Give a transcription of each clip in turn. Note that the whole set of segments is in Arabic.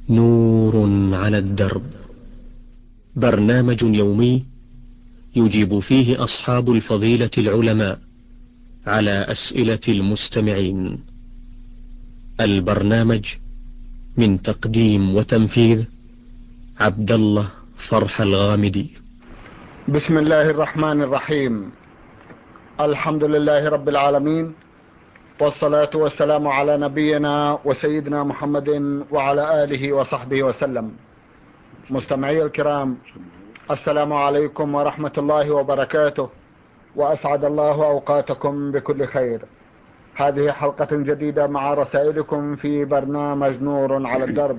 نور على الدرب، برنامج يومي يجيب فيه أصحاب الفضيلة العلماء على أسئلة المستمعين. البرنامج من تقديم وتنفيذ عبد الله فرح الغامدي. بسم الله الرحمن الرحيم. الحمد لله رب العالمين، والصلاة والسلام على نبينا وسيدنا محمد وعلى آله وصحبه وسلم. مستمعي الكرام، السلام عليكم ورحمة الله وبركاته، وأسعد الله أوقاتكم بكل خير. هذه حلقة جديدة مع رسائلكم في برنامج نور على الدرب.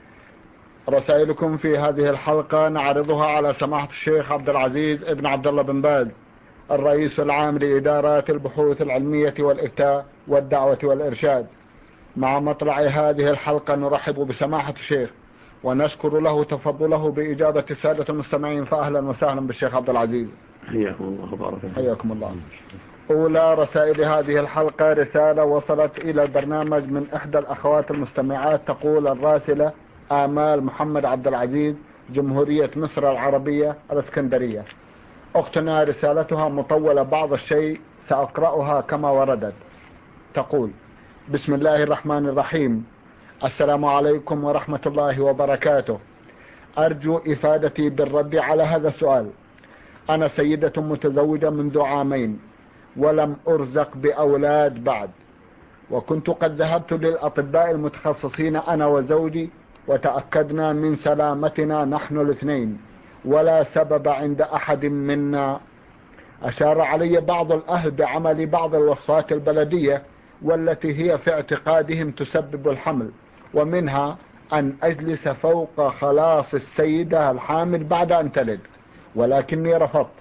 رسائلكم في هذه الحلقة نعرضها على سماحة الشيخ عبد العزيز ابن عبد الله بن باز، الرئيس العام لإدارات البحوث العلمية والإفتاء والدعوة والإرشاد. مع مطلع هذه الحلقة نرحب بسماحة الشيخ ونشكر له تفضله بإجابة السادة المستمعين، فأهلا وسهلا بالشيخ عبد العزيز. حياكم الله وبارك فيكم. حياكم الله. أولى رسائل هذه الحلقة رسالة وصلت إلى البرنامج من إحدى الأخوات المستمعات، تقول الراسلة آمال محمد عبد العزيز، جمهورية مصر العربية الإسكندرية. أختنا رسالتها مطولة بعض الشيء، سأقرأها كما وردت. تقول: بسم الله الرحمن الرحيم. السلام عليكم ورحمة الله وبركاته. أرجو إفادتي بالرد على هذا السؤال. أنا سيدة متزوجة منذ عامين ولم أرزق بأولاد بعد، وكنت قد ذهبت للأطباء المتخصصين أنا وزوجي وتأكدنا من سلامتنا نحن الاثنين، ولا سبب عند أحد منا. أشار علي بعض الأهل بعمل بعض الوصفات البلدية والتي هي في اعتقادهم تسبب الحمل، ومنها أن أجلس فوق خلاص السيدة الحامل بعد أن تلد، ولكني رفضت.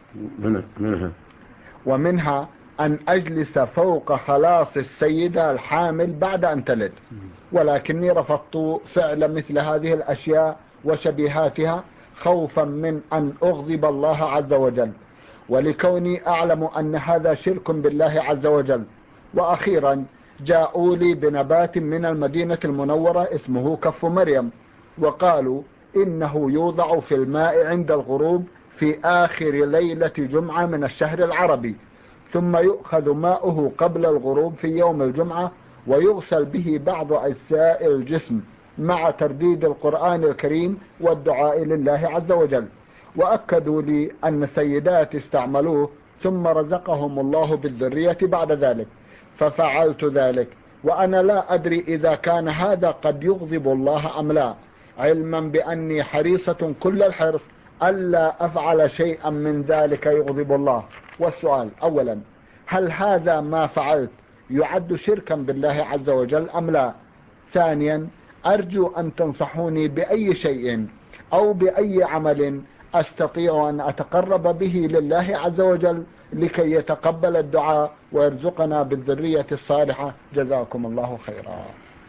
ومنها أن أجلس فوق خلاص السيدة الحامل بعد أن تلد، ولكني رفضت فعل مثل هذه الأشياء وشبيهاتها، خوفا من أن أغضب الله عز وجل، ولكوني أعلم أن هذا شرك بالله عز وجل. وأخيرا جاءوا لي بنبات من المدينة المنورة اسمه كف مريم، وقالوا إنه يوضع في الماء عند الغروب في آخر ليلة جمعة من الشهر العربي، ثم يؤخذ ماؤه قبل الغروب في يوم الجمعة ويغسل به بعض أجزاء الجسم مع ترديد القرآن الكريم والدعاء لله عز وجل. وأكدوا لي أن السيدات استعملوه ثم رزقهم الله بالذرية بعد ذلك، ففعلت ذلك، وأنا لا أدري إذا كان هذا قد يغضب الله أم لا، علما بأني حريصة كل الحرص ألا أفعل شيئا من ذلك يغضب الله. والسؤال: أولا، هل هذا ما فعلت يعد شركا بالله عز وجل أم لا؟ ثانيا، أرجو أن تنصحوني بأي شيء أو بأي عمل أستطيع أن أتقرب به لله عز وجل لكي يتقبل الدعاء ويرزقنا بالذرية الصالحة. جزاكم الله خيرا.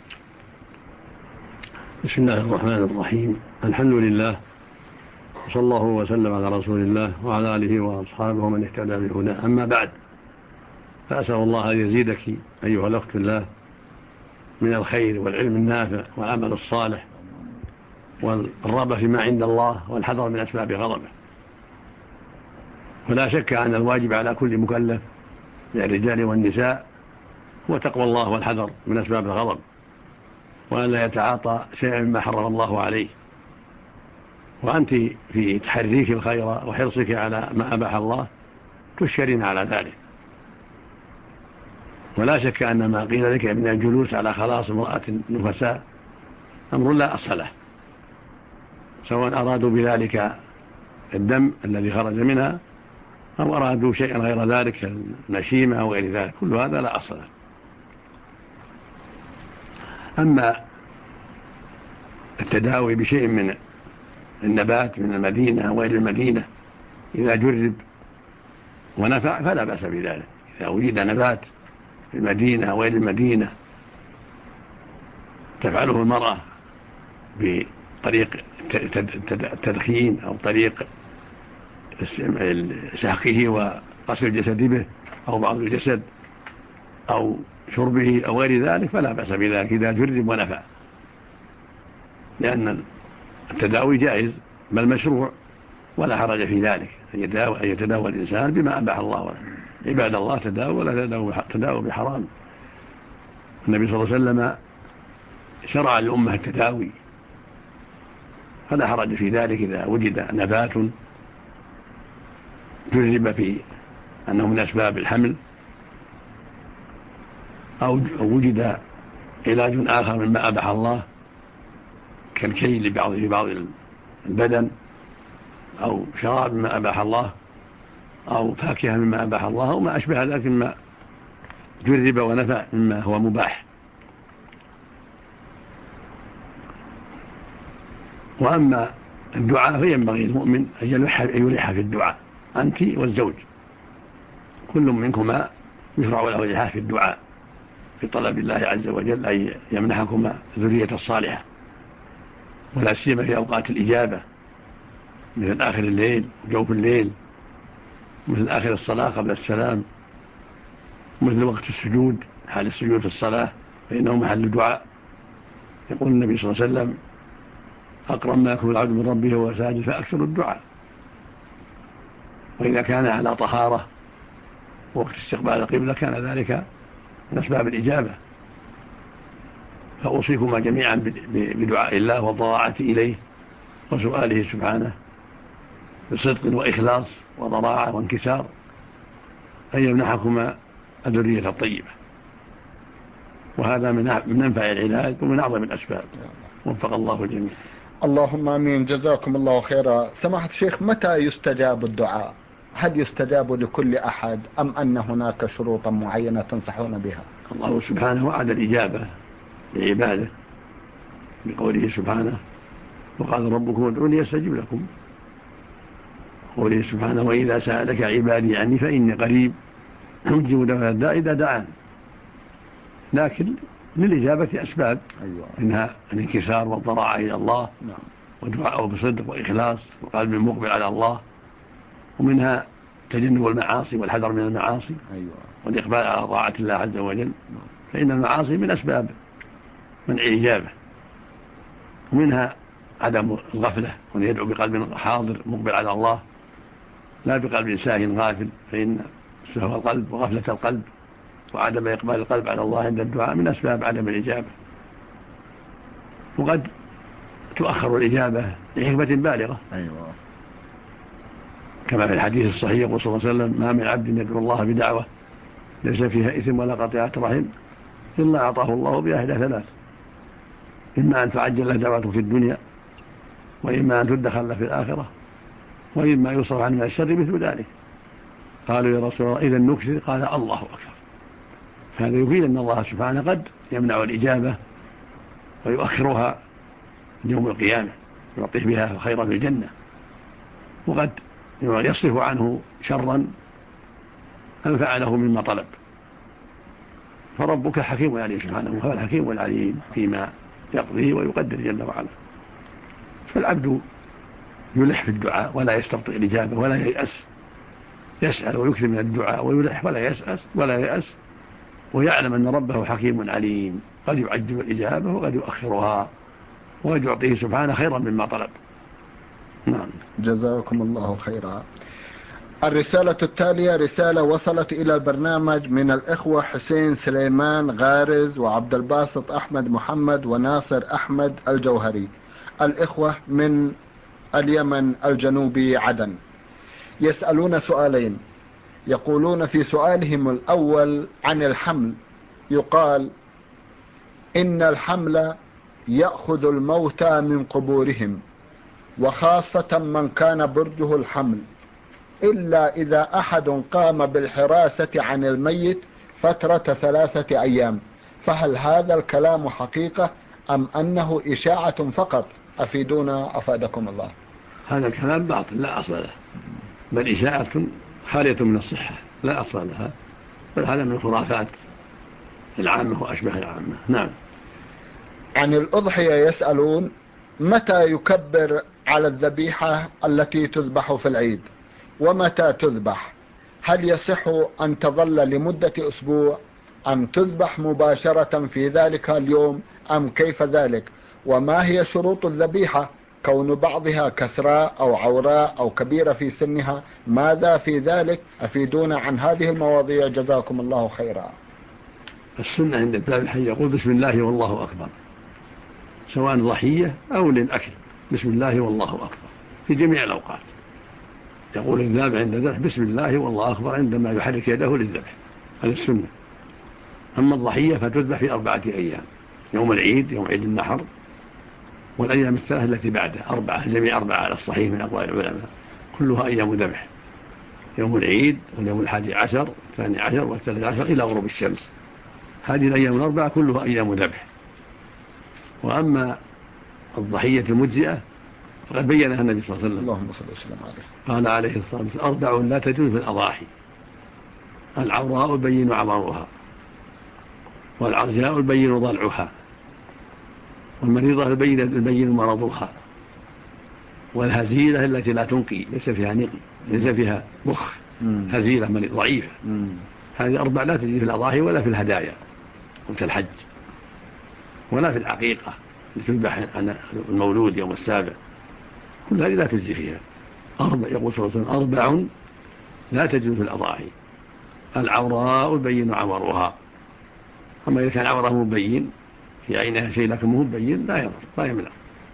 بسم الله الرحمن الرحيم. الحمد لله، وصلى الله وسلم على رسول الله وعلى آله وأصحابه من اهتدى بهداه. أما بعد، فأسأل الله أن يزيدك أيها الأخت الله من الخير والعلم النافع والعمل الصالح والرغبة فيما عند الله والحذر من أسباب غضبه. ولا شك أن الواجب على كل مكلف من الرجال والنساء هو تقوى الله والحذر من أسباب الغضب، وأن لا يتعاطى شيئا مما حرم الله عليه. وأنت في تحريك الخير وحرصك على ما أباح الله تشكرين على ذلك. ولا شك أن ما قيل لك من الجلوس على خلاص امرأة نفساء أمر لا أصل له، سواء أرادوا بذلك الدم الذي خرج منها أو أرادوا شيئا غير ذلك، المشيمة أو غير ذلك، كل هذا لا أصل له. أما التداوي بشيء من النبات من المدينة أو غير المدينة إذا جرب ونفع فلا بأس بذلك. إذا وجد نبات في المدينة أو غير المدينة تفعله المرأة بطريق التدخين أو طريق سحقه وغسل الجسد به أو بعض الجسد أو شربه أو غير ذلك فلا بأس بذلك إذا جرب ونفع. لأن التداوي جائز بل مشروع ولا حرج في ذلك، أن يتداوى الإنسان بما أباح الله له. عباد الله تداوى ولا تداوى بحرام. النبي صلى الله عليه وسلم شرع للأمة التداوي، فلا حرج في ذلك إذا وجد نبات جرب في أنه من أسباب الحمل أو وجد علاج آخر مما أباح الله كالكي في بعض البدن، أو شراب مما أباح الله، أو فاكهة مما أباح الله، أو ما أشبه ذلك مما جرب ونفع مما هو مباح. وأما الدعاء فينبغي المؤمن أن يلح في الدعاء، أنت والزوج كل منكما يشرع له الإلحاح في الدعاء في طلب الله عز وجل أن يمنحكما ذرية الصالحة، ولا سيما في أوقات الإجابة مثل آخر الليل وجوف الليل، مثل آخر الصلاة قبل السلام، مثل وقت السجود حال السجود في الصلاة فإنه محل دعاء. يقول النبي صلى الله عليه وسلم: أقرب ما يكون العبد من ربه وهو ساجد فأكثر الدعاء. وإذا كان على طهارة وقت استقبال القبلة كان ذلك من أسباب الإجابة. فأوصيكما جميعا بدعاء الله والضراعة إليه وسؤاله سبحانه بصدق وإخلاص وضراعة وانكسار أن يمنحكما الذرية الطيبة، وهذا من أنفع العلاج ومن أعظم الأسباب. وفق الله الجميع. اللهم آمين. جزاكم الله خيرا. سماحة الشيخ، متى يستجاب الدعاء؟ هل يستجاب لكل أحد أم أن هناك شروطا معينة تنصحون بها؟ الله سبحانه وعد الإجابة لعباده بقوله سبحانه: وقال ربكم ادعوني أستجب لكم. قوله سبحانه: وإذا سألك عبادي عني فإني قريب أجيب دعوة الداعي إذا دعان. لكن للإجابة أسباب، منها الانكسار والضراعة إلى الله، ودعاءه بصدق وإخلاص وقلب مقبل على الله، ومنها تجنب المعاصي والحذر من المعاصي والإقبال على طاعة الله عز وجل، فإن المعاصي من أسباب منع الإجابة. ومنها عدم الغفلة، وأن يدعو بقلب حاضر مقبل على الله لا بقلب ساهٍ غافل، فإن سهو القلب وغفلة القلب وعدم إقبال القلب على الله عند الدعاء من أسباب عدم الإجابة. وقد تؤخر الإجابة لحكمة بالغة، كما في الحديث الصحيح يقول صلى الله عليه وسلم: ما من عبد يدعو الله بدعوة ليس فيها إثم ولا قطيعة رحم إلا أعطاه الله بإحدى ثلاث: إما أن تعجل له دعوته في الدنيا، وإما أن تدخل له في الآخرة، وإما يصرف عنه من الشر مثل ذلك. قالوا: يا رسول الله إذا نكثر؟ قال: الله أكبر. فهذا يفيد أن الله سبحانه قد يمنع الإجابة ويؤخرها يوم القيامة يعطيه بها خيرا في الجنة، وقد يصرف عنه شرا أنفع له مما طلب. فربك حكيم عليه سبحانه، وهو الحكيم العليم فيما يقضيه ويقدر جل وعلا. فالعبد يلح في الدعاء ولا يستبطئ الإجابة ولا ييأس، يسأل ويكثر من الدعاء ويلح ولا ييأس، ويعلم أن ربه حكيم عليم قد يعجل الإجابة وقد يؤخرها، وقد يعطيه سبحانه خيرا مما طلب. نعم. جزاكم الله خيرا. الرسالة التالية رسالة وصلت إلى البرنامج من الإخوة حسين سليمان غارز وعبد الباسط أحمد محمد وناصر أحمد الجوهري، الإخوة من اليمن الجنوبي عدن. يسألون سؤالين. يقولون في سؤالهم الأول عن الحمل، يقال إن الحمل يأخذ الموتى من قبورهم، وخاصة من كان برجه الحمل، إلا إذا أحد قام بالحراسة عن الميت فترة 3 أيام، فهل هذا الكلام حقيقة أم أنه إشاعة فقط؟ أفيدونا أفادكم الله. هذا الكلام باطل لا أصل له، بل إشاعة خالية من الصحة لا أصل لها، بل هذا من الخرافات العامة وأشبه العامة. نعم. عن الأضحية يسألون: متى يكبر على الذبيحة التي تذبح في العيد؟ ومتى تذبح؟ هل يصح أن تظل لمدة أسبوع أم تذبح مباشرة في ذلك اليوم أم كيف ذلك؟ وما هي شروط الذبيحة؟ كون بعضها كسراء أو عوراء أو كبيرة في سنها، ماذا في ذلك؟ أفيدونا عن هذه المواضيع جزاكم الله خيرا. السنة عند الذبح يقول بسم الله والله أكبر، سواء ضحية أو للأكل، بسم الله والله أكبر في جميع الأوقات. يقول الذابح عند الذبح بسم الله والله أكبر عندما يحرك يده للذبح، هذا السنة. أما الضحية فتذبح في 4 أيام: يوم العيد، يوم عيد النحر، والأيام الثلاثة التي بعده، 4، جميع 4 على الصحيح من أقوال العلماء، كلها أيام ذبح: يوم العيد واليوم 11 12 و13 إلى غروب الشمس. هذه الأيام 4 كلها أيام ذبح. وأما الضحية المجزئة فقد بينها النبي صلى الله عليه وسلم، اللهم صل وسلم عليه، قال عليه الصلاة والسلام: 4 لا تجوز في الأضاحي: العوراء البين عورها، والعرجاء البين ضلعها، والمريضة البين مرضها، والهزيلة التي لا تنقي، ليس فيها نقي، ليس فيها مخ، هزيلة ضعيفة. هذه 4 لا تجي في الأضاحي ولا في الهدايا وقت الحج ولا في العقيقة لتذبح عن المولود يوم 7، كل هذه لا تجزي فيها. يقول صلى الله عليه وسلم: 4 لا تجوز في الأضاحي: العوراء البين عورها. أما إذا كان عوره مبين في عينها شيء لكن مو مبين لا يضر لا يمنع.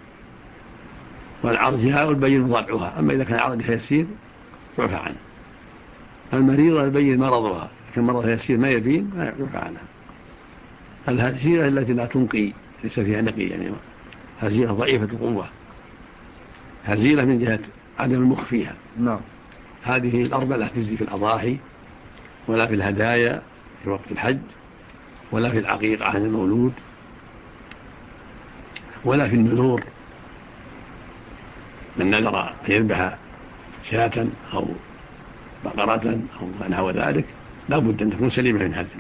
والعرجاء البين ضلعها، أما إذا كان عرجها يسير يعفى عنه. المريضة البين مرضها، لكن مرضها يسير ما يبين لا يعفى عنها. الهزيلة التي لا تنقي، ليس فيها نقي، يعني هزيلة ضعيفة القوة، هزيلة من جهة عدم المخ فيها. هذه 4 لا تجزي في الأضاحي ولا في الهدايا في وقت الحج ولا في العقيقة عن المولود ولا في النذور. من نذر أن يذبح شاة أو بقرة أو نحو ذلك لا بد أن تكون سليمة من هذا.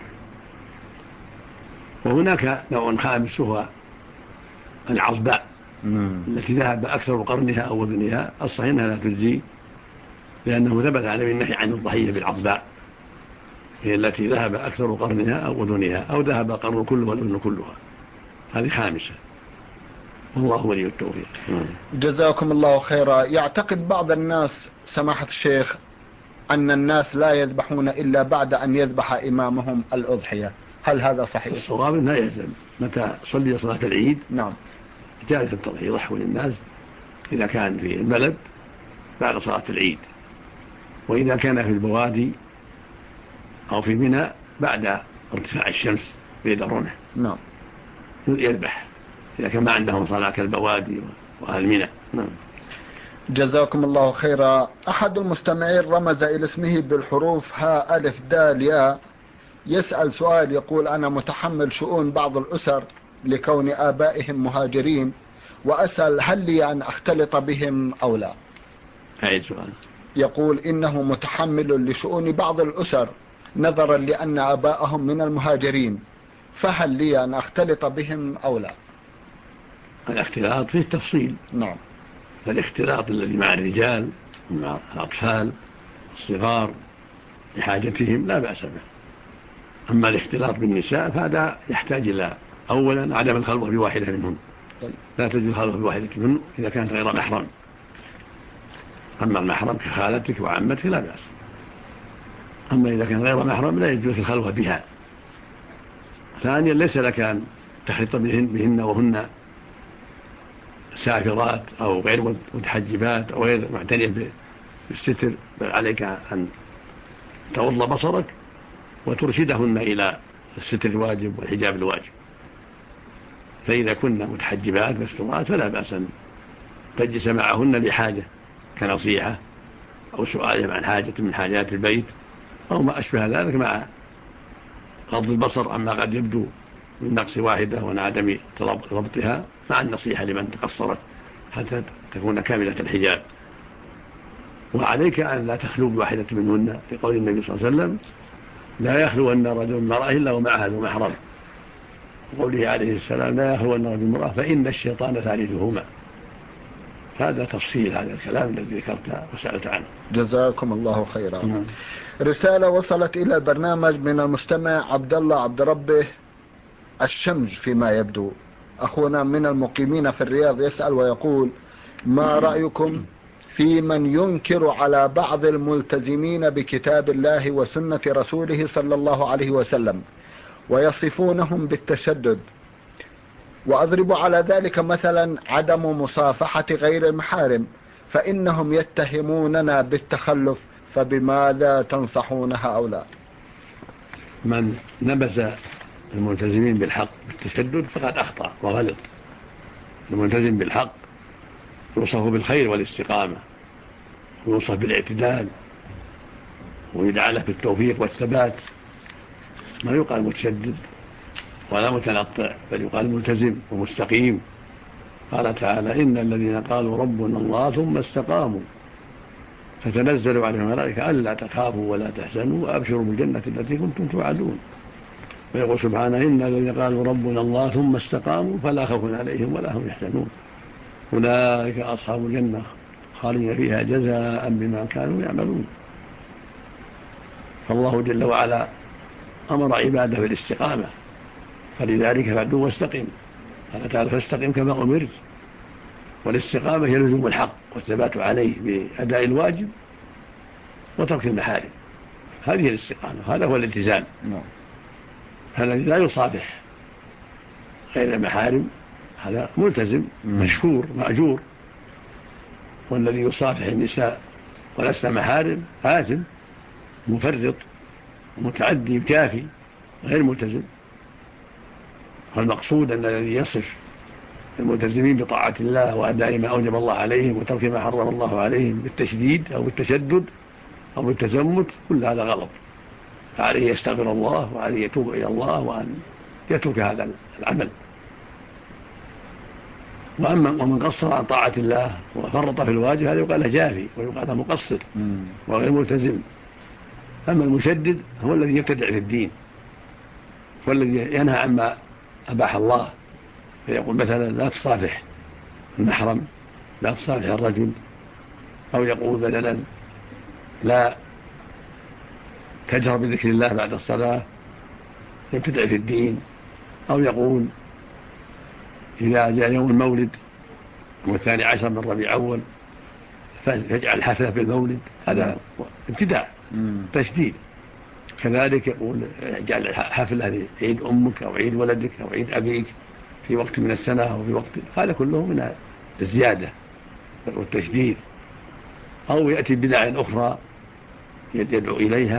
وهناك نوع خامس وهو العصباء التي ذهب أكثر قرنها أو وذنها، الصحيح أنها لا تجزي، لأنه ثبت عليه النهي عن الضحية بالعصباء، هي التي ذهب أكثر قرنها أو وذنها، أو ذهب قرن كله والأذن كلها، هذه خامسة. والله ولي التوفيق. جزاكم الله خيرا. يعتقد بعض الناس سماحة الشيخ أن الناس لا يذبحون إلا بعد أن يذبح إمامهم الأضحية، هل هذا صحيح؟ الصواب لا يلزم، متى صلي صلاة العيد جالس التضحية يضحوا للناس إذا كان في البلد بعد صلاة العيد، وإذا كان في البوادي أو في منى بعد ارتفاع الشمس بيد الرمح يذبح إذا كان ما عندهم صلاة كالبوادي وأهل منى. جزاكم الله خيرا. أحد المستمعين رمز إلى اسمه بالحروف ها ألف دال ياء، يسأل سؤال يقول: أنا متحمل شؤون بعض الأسر لكون آبائهم مهاجرين، وأسأل هل لي أن أختلط بهم أو لا؟ أي سؤال؟ يقول إنه متحمل لشؤون بعض الأسر نظرا لأن آبائهم من المهاجرين، فهل لي أن أختلط بهم أو لا؟ الاختلاط فيه تفصيل. فالاختلاط الذي مع الرجال ومع الأطفال الصغار لحاجتهم لا بأس به. أما الاختلاط بالنساء فهذا يحتاج إلى أولا عدم الخلوة بواحدة منهم، لا تجوز الخلوة بواحدة منهم إذا كانت غير محرم. أما المحرم كخالتك وعمتك لا بأس. أما إذا كان غير محرم لا يجوز الخلوة بها. ثانيا ليس لك أن تخلط بهن وهن سافرات أو غير متحجبات أو غير معتنية بالستر، بل عليك أن تغض بصرك وترشدهن إلى الستر الواجب والحجاب الواجب. فإذا كنا متحجبات مستورات فلا بأس أن تجلس معهن لحاجة كنصيحة أو سؤالهم عن حاجة من حاجات البيت أو ما أشبه ذلك، مع غض البصر عما قد يبدو من نقص واحدة وانعدم ضبطها، مع النصيحة لمن تقصرت حتى تكون كاملة الحجاب. وعليك أن لا تخلو بواحدة منهن، لقول النبي صلى الله عليه وسلم: لا يخلو أن رجل امرأة إلا ومعها ذو محرم، وقوله عليه السلام: لا يخلو أن رجل امرأة فإن الشيطان ثالثهما. هذا تفصيل هذا الكلام الذي ذكرته وسألت عنه. جزاكم الله خيرا. رسالة وصلت إلى البرنامج من المستمع عبد الله عبد ربه الشمج فيما يبدو، أخونا من المقيمين في الرياض يسأل ويقول: ما رأيكم في من ينكر على بعض الملتزمين بكتاب الله وسنة رسوله صلى الله عليه وسلم ويصفونهم بالتشدد، وأضرب على ذلك مثلا عدم مصافحة غير المحارم، فإنهم يتهموننا بالتخلف، فبماذا تنصحون هؤلاء؟ من نبذ الملتزمين بالحق بالتشدد فقد أخطأ وغلط. الملتزم بالحق يوصف بالخير والاستقامة، ويوصف بالاعتدال، ويدعى له بالتوفيق والثبات. ما يقال متشدد ولا متنطع، بل يقال ملتزم ومستقيم. قال تعالى: إن الذين قالوا ربنا الله ثم استقاموا فتنزل عليهم الملائكة ألا تخافوا ولا تحزنوا وأبشروا بالجنة التي كنتم توعدون. ويقول سبحانه: إن الذين قالوا ربنا الله ثم استقاموا فلا خوف عليهم ولا هم يحزنون أولئك أصحاب الجنة خالدين فيها جزاء بما كانوا يعملون. فالله جل وعلا أمر عباده بالاستقامة، فلذلك فاعبدوا واستقم. قال تعالى: فاستقم كما أمرت. والاستقامة هي لزوم الحق والثبات عليه بأداء الواجب وترك المحارم. هذه الاستقامة، هذا هو الالتزام. فالذي لا يصافح غير المحارم هذا ملتزم مشكور مأجور، والذي يصافح النساء ولسنا محارم آثم مفرط ومتعدي كافي غير ملتزم. والمقصود أن الذي يصف الملتزمين بطاعة الله وأداء ما أوجب الله عليهم وترك ما حرم الله عليهم بالتشديد أو بالتشدد أو بالتزمت، كل هذا غلط. فعليه يستغفر الله وعليه يتوب إلى الله وأن يترك هذا العمل. ومن قصر عن طاعة الله وفرط في الواجب هذا يقال له جافي ويقال له مقصر وغير ملتزم. أما المشدد هو الذي يبتدع في الدين، والذي ينهى عما أباح الله، فيقول مثلا: لا تصافح المحرم، لا تصافح الرجل، أو يقول مثلا: لا تجهر بذكر الله بعد الصلاة، يبتدع في الدين. أو يقول: إذا جاء يوم المولد والثاني عشر من ربيع أول فاجعل حفلة بالمولد، هذا ابتداع تشديد. كذلك يقول: اجعل حفلة لعيد أمك أو عيد ولدك أو عيد أبيك في وقت من السنة أو في وقت، هذا كله من الزيادة والتشديد. أو يأتي بدع أخرى يدعو إليها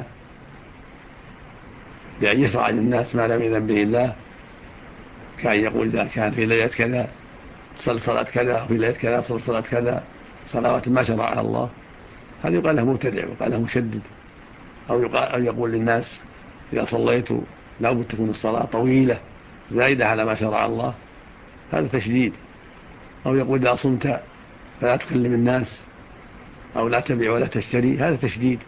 بأن يشرع للناس ما لم يأذن به الله، كان يقول: إذا كان في ليلة كذا صل صلاة كذا، وفي ليلة كذا صل صلاة كذا، صلوات ما شرعها الله. هذا يقال له مبتدع ويقال له مشدد. أو يقول للناس: إذا صليتوا لابد تكون الصلاة طويلة زائدة على ما شرع الله، هذا تشديد. أو يقول: إذا صمت فلا تكلم الناس، أو لا تبيع ولا تشتري، هذا تشديد.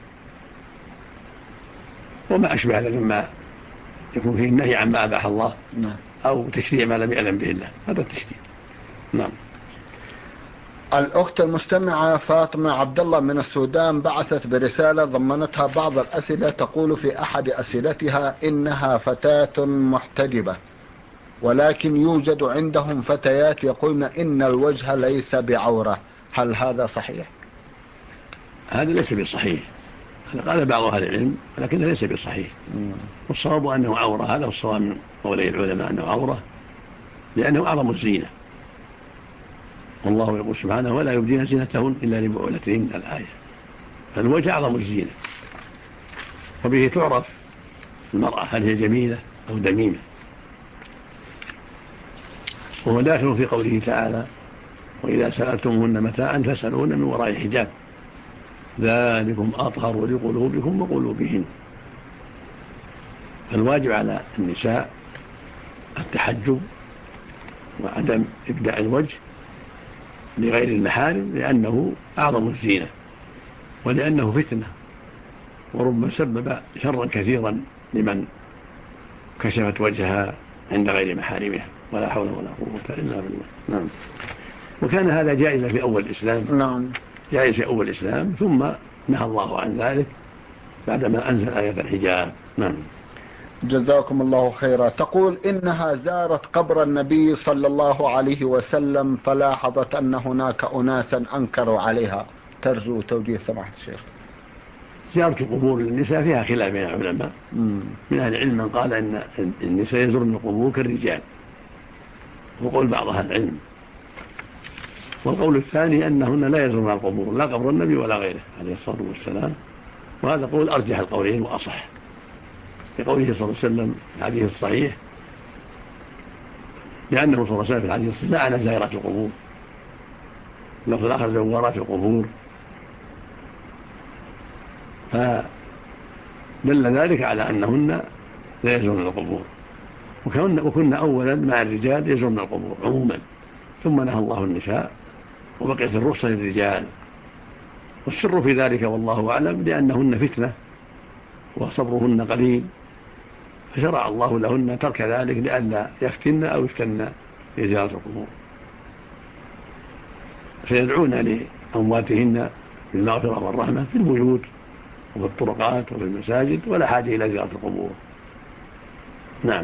وما أشبه هذا مما يكون فيه النهي عما أباح الله أو تشريع ما لم يأذن به الله، هذا التشديد. نعم. الأخت المستمعة فاطمة عبد الله من السودان بعثت برسالة ضمنتها بعض الأسئلة، تقول في أحد أسئلتها: إنها فتاة محتجبة، ولكن يوجد عندهم فتيات يقولن إن الوجه ليس بعورة، هل هذا صحيح؟ هذا ليس بصحيح، هذا قال بعض أهل العلم، لكنه ليس بصحيح. والصواب أنه عورة، هذا هو الصواب من قولي العلماء، أنه عورة لأنه أعظم الزينة. والله يقول سبحانه: ولا يبدين زينتهن إلا لبعولتهن، الآية. فالوجه أعظم الزينة، وبه تعرف المرأة هل هي جميلة أو دميمة. وهو داخل في قوله تعالى: وإذا سألتمهن متاعا فاسألوهن من وراء حجاب ذلكم أطهر لقلوبكم وقلوبهن. فالواجب على النساء التحجب وعدم إبداء الوجه لغير المحارم، لأنه أعظم الزينة، ولأنه فتنة، وربما سبب شرا كثيرا لمن كشفت وجهها عند غير محارمها، ولا حول ولا قوة إلا بالله. نعم. وكان هذا جائز في أول الإسلام. نعم. جائز في أول الإسلام، ثم نهى الله عن ذلك بعدما أنزل آية الحجاب. نعم. جزاكم الله خيرا. تقول إنها زارت قبر النبي صلى الله عليه وسلم فلاحظت أن هناك أناسا أنكروا عليها، ترجو توجيه سماحة الشيخ. زيارة قبور النساء فيها خلاف بين العلماء. من أهل العلم من قال أن النساء يزورن القبور كالرجال، وقول بعض أهل العلم. والقول الثاني أنهن لا يزورن القبور، لا قبر النبي ولا غيره عليه الصلاة والسلام، وهذا قول أرجح القولين وأصح، لقوله صلى الله عليه وسلم في الحديث الصحيح، لأنه صلى الله عليه وسلم في الحديث الصحيح لعن زائرات القبور، لفظ الآخر زوارات القبور، فدل ذلك على أنهن لا يزورن القبور، وكنا أولا مع الرجال يزورن القبور عموما، ثم نهى الله النساء وبقيت الرخصة للرجال. والسر في ذلك والله أعلم لأنهن فتنة وصبرهن قليل، فشرع الله لهن ترك ذلك لئلا يفتن أو يفتن في زيارة القبور، فيدعون لأمواتهن بالمغفرة والرحمة في البيوت وفي الطرقات وفي المساجد، ولا حاجة إلى زيارة القبور. نعم.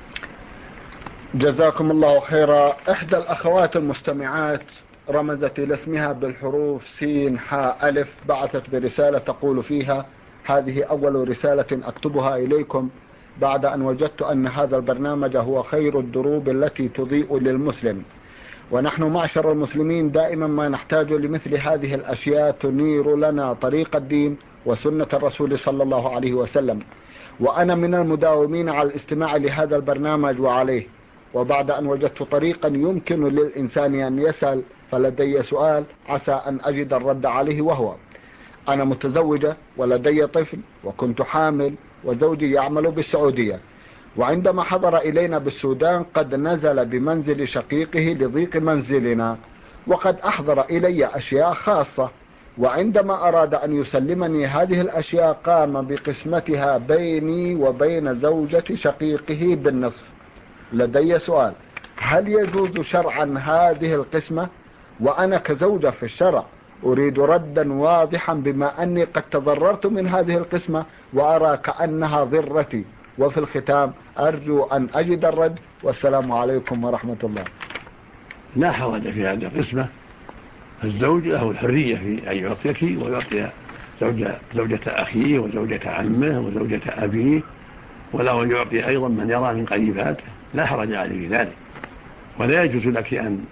جزاكم الله خيرا. إحدى الأخوات المستمعات رمزت إلى اسمها بالحروف سين حاء ألف، بعثت برسالة تقول فيها: هذه أول رسالة أكتبها إليكم بعد أن وجدت أن هذا البرنامج هو خير الدروب التي تضيء للمسلم، ونحن معشر المسلمين دائما ما نحتاج لمثل هذه الأشياء تنير لنا طريق الدين وسنة الرسول صلى الله عليه وسلم، وأنا من المداومين على الاستماع لهذا البرنامج وعليه. وبعد أن وجدت طريقا يمكن للإنسان أن يسأل، فلدي سؤال عسى أن أجد الرد عليه، وهو: أنا متزوجة ولدي طفل وكنت حامل، وزوجي يعمل بالسعودية، وعندما حضر إلينا بالسودان قد نزل بمنزل شقيقه لضيق منزلنا، وقد أحضر إلي أشياء خاصة، وعندما أراد أن يسلمني هذه الأشياء قام بقسمتها بيني وبين زوجة شقيقه بالنصف. لدي سؤال: هل يجوز شرعا هذه القسمة؟ وأنا كزوجة في الشرع أريد ردا واضحا، بما أني قد تضررت من هذه القسمة وأرى كأنها ضرتي. وفي الختام أرجو أن أجد الرد، والسلام عليكم ورحمة الله. لا حرج في هذه القسمة، الزوج له الحرية في أن يعطيك ويعطي زوجة أخيه وزوجة عمه وزوجة أبيه، وله أن يعطي أيضا من يرى من قريباته، لا حرج عليه في ذلك، ولا يجوز لك أن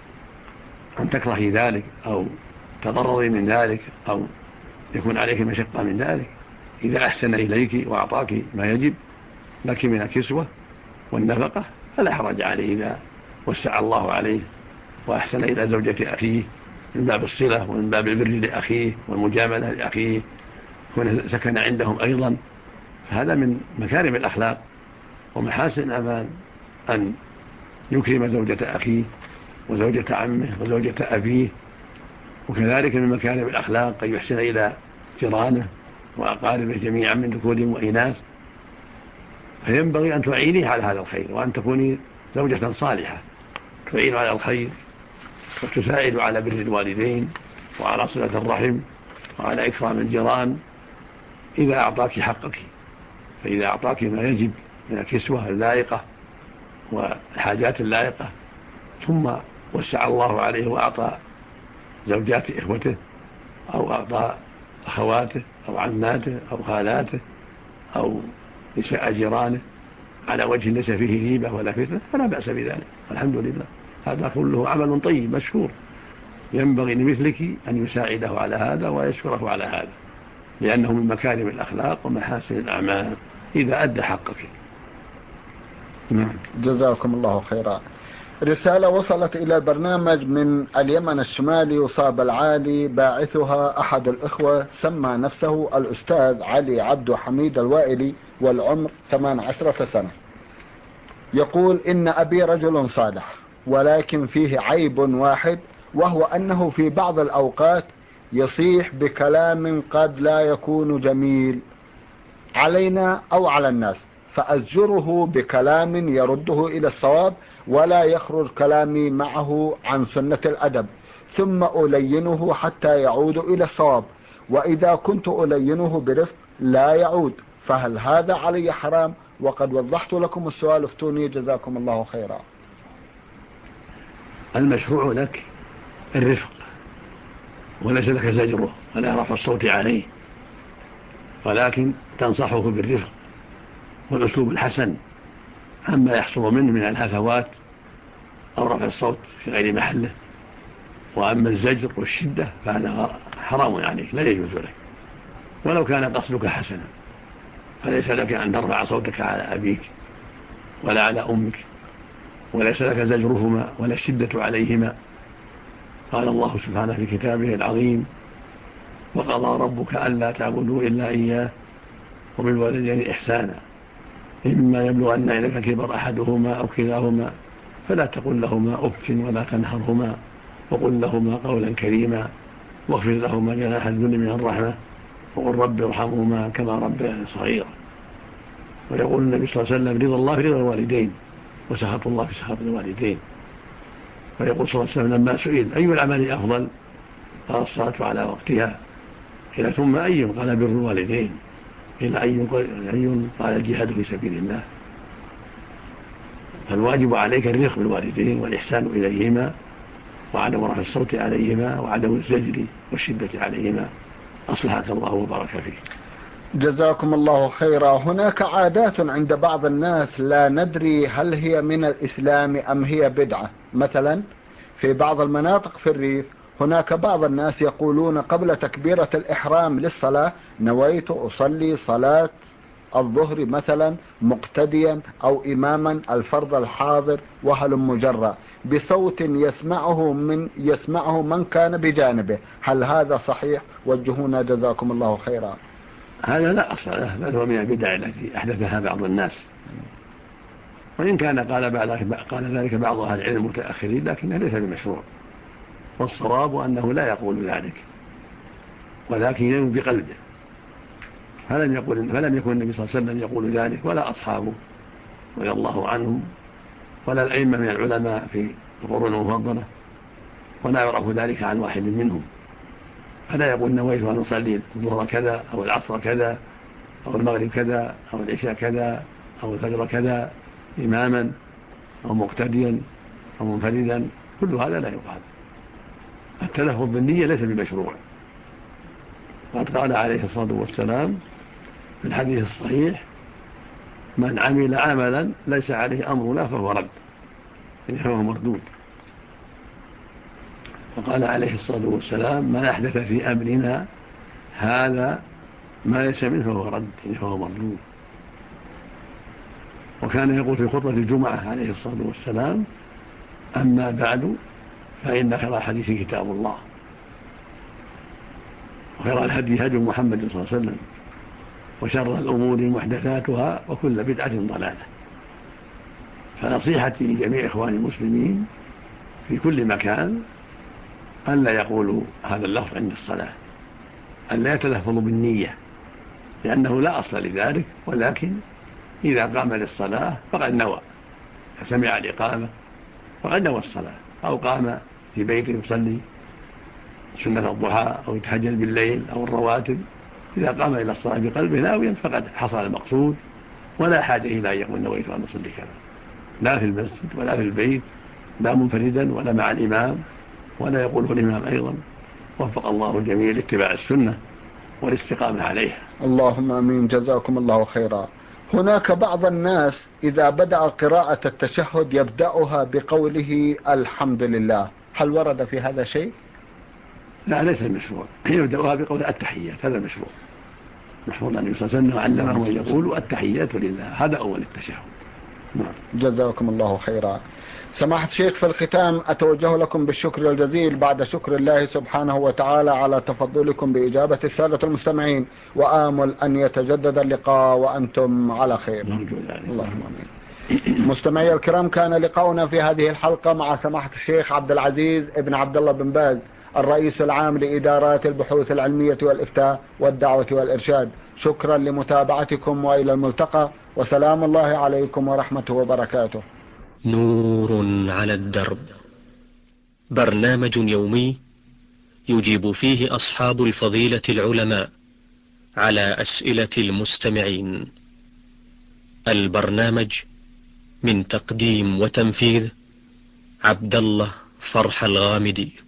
تكرهي ذلك أو تضرري من ذلك أو يكون عليك مشقة من ذلك. إذا أحسن إليك وأعطاك ما يجب لك من الكسوة والنفقة فلا حرج عليه إذا وسع الله عليه وأحسن إلى زوجة أخيه من باب الصلة ومن باب البر لأخيه والمجاملة لأخيه، وسكن عندهم أيضا، هذا من مكارم الأخلاق ومحاسن الأعمال أن يكرم زوجة أخيه وزوجة عمه وزوجة أبيه. وكذلك من مكارم الأخلاق أن يحسن إلى جيرانه وأقاربه جميعا من ذكور وإناث، فينبغي أن تعينيه على هذا الخير، وأن تكوني زوجة صالحة تعين على الخير وتساعد على بر الوالدين وعلى صلة الرحم وعلى إكرام الجيران إذا أعطاك حقك. فإذا أعطاك ما يجب من الكسوة اللائقة والحاجات اللائقة، ثم وسع الله عليه وأعطى زوجات إخوته أو أعطى أخواته أو عماته أو خالاته أو نساء جيرانه على وجه ليس فيه غيبة ولا فتنة فلا بأس بذلك، والحمد لله. هذا كله عمل طيب مشكور، ينبغي لمثلك أن يساعده على هذا ويشكره على هذا، لأنه من مكارم الأخلاق ومحاسن الأعمال إذا أدى حقك. جزاكم الله خيرا. رسالة وصلت إلى البرنامج من اليمن الشمالي وصاب العالي، باعثها أحد الإخوة سمى نفسه الأستاذ علي عبد حميد الوائلي، والعمر 18 سنة. يقول: إن أبي رجل صالح، ولكن فيه عيب واحد، وهو أنه في بعض الأوقات يصيح بكلام قد لا يكون جميل علينا أو على الناس، فأزجره بكلام يرده إلى الصواب ولا يخرج كلامي معه عن سنة الأدب، ثم ألينه حتى يعود إلى الصواب، وإذا كنت ألينه برفق لا يعود، فهل هذا علي حرام؟ وقد وضحت لكم السؤال، افتوني جزاكم الله خيرا. المشروع لك الرفق، وليس لك زجره ولا رفع الصوت عليه، ولكن تنصحه بالرفق والأسلوب الحسن عما يحصل منه من الهفوات أو رفع الصوت في غير محله. وأما الزجر والشدة فهذا حرام عليك، لا يجوز لك ولو كان قصدك حسنا. فليس لك أن ترفع صوتك على أبيك ولا على أمك، وليس لك زجرهما ولا الشدة عليهما. قال الله سبحانه في كتابه العظيم: وقضى ربك ألا تعبدوا إلا إياه وبالوالدين إحسانا إما يبلغن عندك الكبر أحدهما أو كلاهما فلا تقل لهما أف ولا تنهرهما وقل لهما قولا كريما واخفض لهما جناح الذل من الرحمة وقل رب ارحمهما كما ربياني صغيرا. ويقول النبي صلى الله عليه وسلم: رضا الله في رضا الوالدين وسخط الله في سخط الوالدين. ويقول صلى الله عليه وسلم لما سئل: أي الأعمال أفضل؟ قال: الصلاة على وقتها. إلى ثم أي؟ قال: بر الوالدين. إلى أي؟ قال: الجهاد في سبيل الله. فالواجب عليك الرفق بالوالدين والإحسان إليهما وعدم رفع الصوت عليهما وعدم الزجر والشدة عليهما. أصلحك الله وبارك فيك. جزاكم الله خيرا. هناك عادات عند بعض الناس لا ندري هل هي من الإسلام أم هي بدعة. مثلا في بعض المناطق في الريف هناك بعض الناس يقولون قبل تكبيرة الإحرام للصلاة: نويت أصلي صلاة الظهر مثلا مقتديا أو إماما الفرض الحاضر وهلم مجرى، بصوت يسمعه من كان بجانبه. هل هذا صحيح؟ وجهونا جزاكم الله خيرا. هذا لا أصل له، بل هو من البدع التي أحدثها بعض الناس، وإن كان قال ذلك بعض أهل العلم المتأخرين، لكنه ليس بمشروع. والصواب أنه لا يقول ذلك، ولكن ينوي بقلبه. فلم يكن النبي صلى الله عليه وسلم يقول ذلك ولا أصحابه رضي الله عنهم ولا الأئمة من العلماء في القرون المفضلة، ولا يعرف ذلك عن واحد منهم. فلا يقول: نويت أن أصلي الظهر كذا أو العصر كذا أو المغرب كذا أو العشاء كذا أو الفجر كذا إماما أو مقتديا أو منفردا. كل هذا لا يقال. التلفظ بالنية ليس بمشروع. وقد قال عليه الصلاة والسلام في الحديث الصحيح: من عمل عملا ليس عليه أمرنا فهو رد، يعني فهو مردود. وقال عليه الصلاة والسلام: من أحدث في أمرنا هذا ما ليس منه فهو رد، يعني فهو مردود. وكان يقول في خطبة الجمعة عليه الصلاة والسلام: أما بعد فإن خير الحديث كتاب الله وخير الهدي هدي محمد صلى الله عليه وسلم وشر الأمور محدثاتها وكل بدعة ضلالة. فنصيحتي لجميع إخواني المسلمين في كل مكان أن لا يقولوا هذا اللفظ عند الصلاة، أن لا يتلفظوا بالنية، لأنه لا أصل لذلك، ولكن إذا قام للصلاة فقد نوى، سمع الإقامة فقد نوى الصلاة، أو قام في بيته يصلي سنة الضحى أو يتهجد بالليل أو الرواتب، إذا قام إلى الصلاة بقلبه ناويا فقد حصل المقصود، ولا حاجة إلى أن يقول: نويت أن أصلي كذا، لا في المسجد ولا في البيت، لا منفردا ولا مع الإمام، ولا يقوله الإمام أيضا. وفق الله الجميع لاتباع السنة والاستقامة عليها. اللهم آمين. جزاكم الله خيرا. هناك بعض الناس إذا بدأ قراءة التشهد يبدأها بقوله الحمد لله، هل ورد في هذا شيء؟ لا، ليس المشروع. يبدأها بقول التحيات، هذا المشروع. محفوظ عن النبي صلى الله عليه وسلم علمهم أن يقولوا التحيات لله، هذا أول التشهد. جزاكم الله خيرا. سماحة الشيخ، في الختام أتوجه لكم بالشكر الجزيل بعد شكر الله سبحانه وتعالى على تفضلكم بإجابة السادة المستمعين، وآمل أن يتجدد اللقاء وأنتم على خير. اللهم آمين. مستمعي الكرام، كان لقاؤنا في هذه الحلقة مع سماحة الشيخ عبد العزيز ابن عبد الله بن باز، الرئيس العام لإدارات البحوث العلمية والإفتاء والدعوة والإرشاد. شكرا لمتابعتكم، وإلى الملتقى، وسلام الله عليكم ورحمته وبركاته. نور على الدرب، برنامج يومي يجيب فيه أصحاب الفضيلة العلماء على أسئلة المستمعين. البرنامج من تقديم وتنفيذ عبد الله فرح الغامدي.